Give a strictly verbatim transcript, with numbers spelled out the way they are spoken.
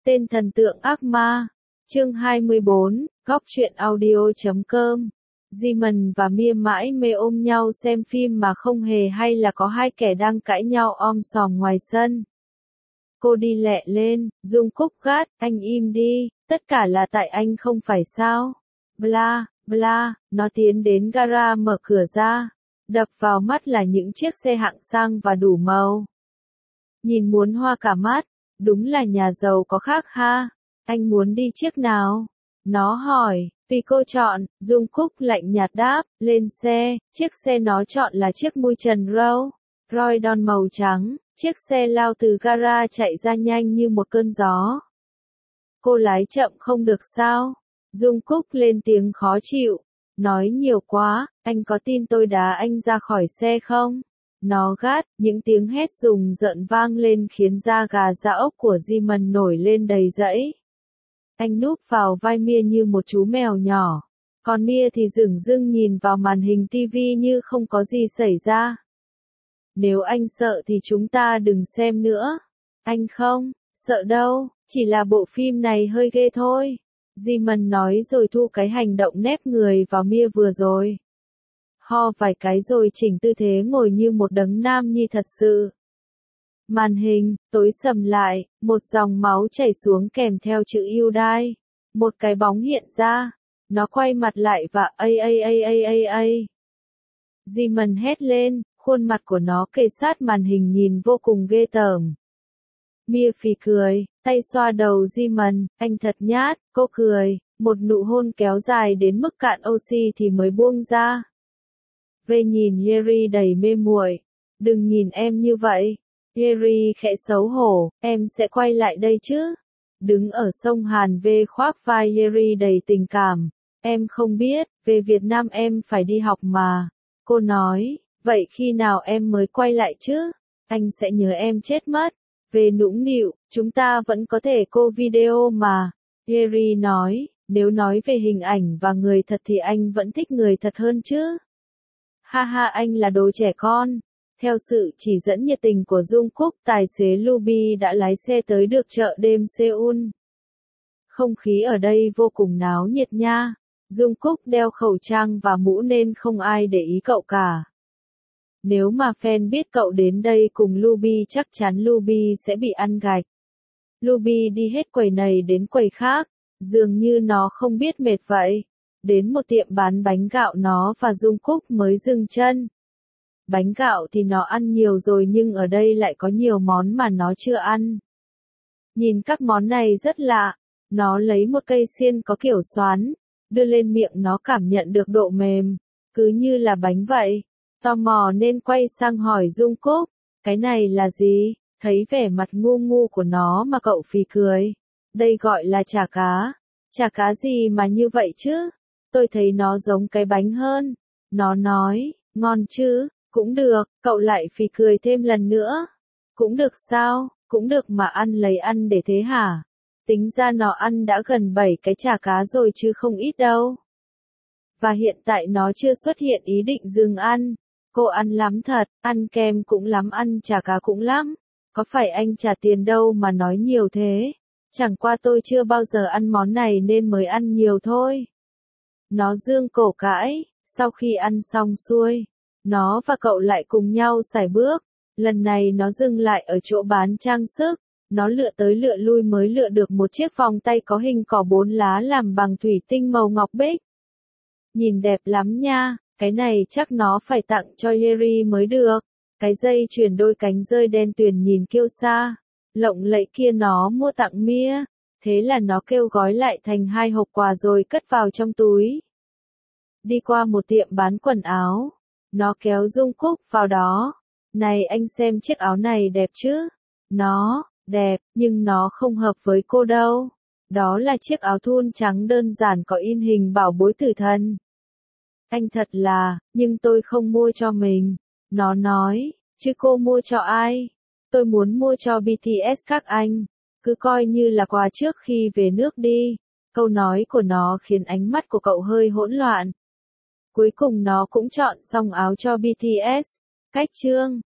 Tên thần tượng ác ma. Chương hai mươi bốn, góc truyện audio chấm com. Jimin và Mia mãi mê ôm nhau xem phim mà không hề hay là có hai kẻ đang cãi nhau om sòm ngoài sân. Cô đi lẹ lên, Jungkook gắt, anh im đi, tất cả là tại anh không phải sao? Bla, bla, nó tiến đến gara mở cửa ra. Đập vào mắt là những chiếc xe hạng sang và đủ màu. Nhìn muốn hoa cả mắt, đúng là nhà giàu có khác ha. Anh muốn đi chiếc nào? Nó hỏi, vì cô chọn, Jungkook lạnh nhạt đáp, lên xe, chiếc xe nó chọn là chiếc mui trần Rolls Royce màu trắng, chiếc xe lao từ gara chạy ra nhanh như một cơn gió. Cô lái chậm không được sao? Jungkook lên tiếng khó chịu, nói nhiều quá, anh có tin tôi đá anh ra khỏi xe không? Nó gắt, những tiếng hét rùng rợn vang lên khiến da gà da ốc của Jimin nổi lên đầy dẫy. Anh núp vào vai Mia như một chú mèo nhỏ, còn Mia thì dửng dưng nhìn vào màn hình tivi như không có gì xảy ra. Nếu anh sợ thì chúng ta đừng xem nữa. Anh không, sợ đâu, chỉ là bộ phim này hơi ghê thôi. Jimin nói rồi thu cái hành động nép người vào Mia vừa rồi. Ho vài cái rồi chỉnh tư thế ngồi như một đấng nam nhi thật sự. Màn hình, tối sầm lại, một dòng máu chảy xuống kèm theo chữ yêu đai. Một cái bóng hiện ra. Nó quay mặt lại và a a a a a a. Jimin hét lên, khuôn mặt của nó kề sát màn hình nhìn vô cùng ghê tởm. Mia phì cười, tay xoa đầu Jimin, anh thật nhát, cô cười, một nụ hôn kéo dài đến mức cạn oxy thì mới buông ra. Về nhìn Yeri đầy mê muội, đừng nhìn em như vậy. Yeri khẽ xấu hổ, em sẽ quay lại đây chứ. Đứng ở sông Hàn về khoác vai Yeri đầy tình cảm. Em không biết, về Việt Nam em phải đi học mà. Cô nói, vậy khi nào em mới quay lại chứ? Anh sẽ nhớ em chết mất. Về nũng nịu, chúng ta vẫn có thể call video mà. Yeri nói, nếu nói về hình ảnh và người thật thì anh vẫn thích người thật hơn chứ. Ha ha, anh là đồ trẻ con. Theo sự chỉ dẫn nhiệt tình của Jungkook, tài xế Luby đã lái xe tới được chợ đêm Seoul. Không khí ở đây vô cùng náo nhiệt nha. Jungkook đeo khẩu trang và mũ nên không ai để ý cậu cả. Nếu mà fan biết cậu đến đây cùng Luby chắc chắn Luby sẽ bị ăn gạch. Luby đi hết quầy này đến quầy khác, dường như nó không biết mệt vậy. Đến một tiệm bán bánh gạo nó và Jungkook mới dừng chân. Bánh gạo thì nó ăn nhiều rồi nhưng ở đây lại có nhiều món mà nó chưa ăn. Nhìn các món này rất lạ. Nó lấy một cây xiên có kiểu xoắn, đưa lên miệng nó cảm nhận được độ mềm, cứ như là bánh vậy. Tò mò nên quay sang hỏi Jungkook, cái này là gì? Thấy vẻ mặt ngu ngu của nó mà cậu phì cười. Đây gọi là chả cá. Chả cá gì mà như vậy chứ? Tôi thấy nó giống cái bánh hơn. Nó nói, ngon chứ, cũng được, cậu lại phì cười thêm lần nữa. Cũng được sao, cũng được mà ăn lấy ăn để thế hả? Tính ra nó ăn đã gần bảy cái chả cá rồi chứ không ít đâu. Và hiện tại nó chưa xuất hiện ý định dừng ăn. Cô ăn lắm thật, ăn kem cũng lắm, ăn chả cá cũng lắm. Có phải anh trả tiền đâu mà nói nhiều thế? Chẳng qua tôi chưa bao giờ ăn món này nên mới ăn nhiều thôi. Nó dương cổ cãi, sau khi ăn xong xuôi, nó và cậu lại cùng nhau sải bước. Lần này nó dừng lại ở chỗ bán trang sức. Nó lựa tới lựa lui mới lựa được một chiếc vòng tay có hình cỏ bốn lá làm bằng thủy tinh màu ngọc bích. Nhìn đẹp lắm nha, cái này chắc nó phải tặng cho Yeri mới được. Cái dây chuyền đôi cánh rơi đen tuyền nhìn kiêu sa, lộng lẫy kia nó mua tặng Mia, thế là nó kêu gói lại thành hai hộp quà rồi cất vào trong túi. Đi qua một tiệm bán quần áo, nó kéo Jungkook vào đó. Này anh xem chiếc áo này đẹp chứ? Nó, đẹp, nhưng nó không hợp với cô đâu. Đó là chiếc áo thun trắng đơn giản có in hình bảo bối tử thần. Anh thật là, nhưng tôi không mua cho mình. Nó nói, chứ cô mua cho ai? Tôi muốn mua cho bê tê ét các anh. Cứ coi như là quà trước khi về nước đi. Câu nói của nó khiến ánh mắt của cậu hơi hỗn loạn. Cuối cùng nó cũng chọn xong áo cho bê tê ét. Cách chương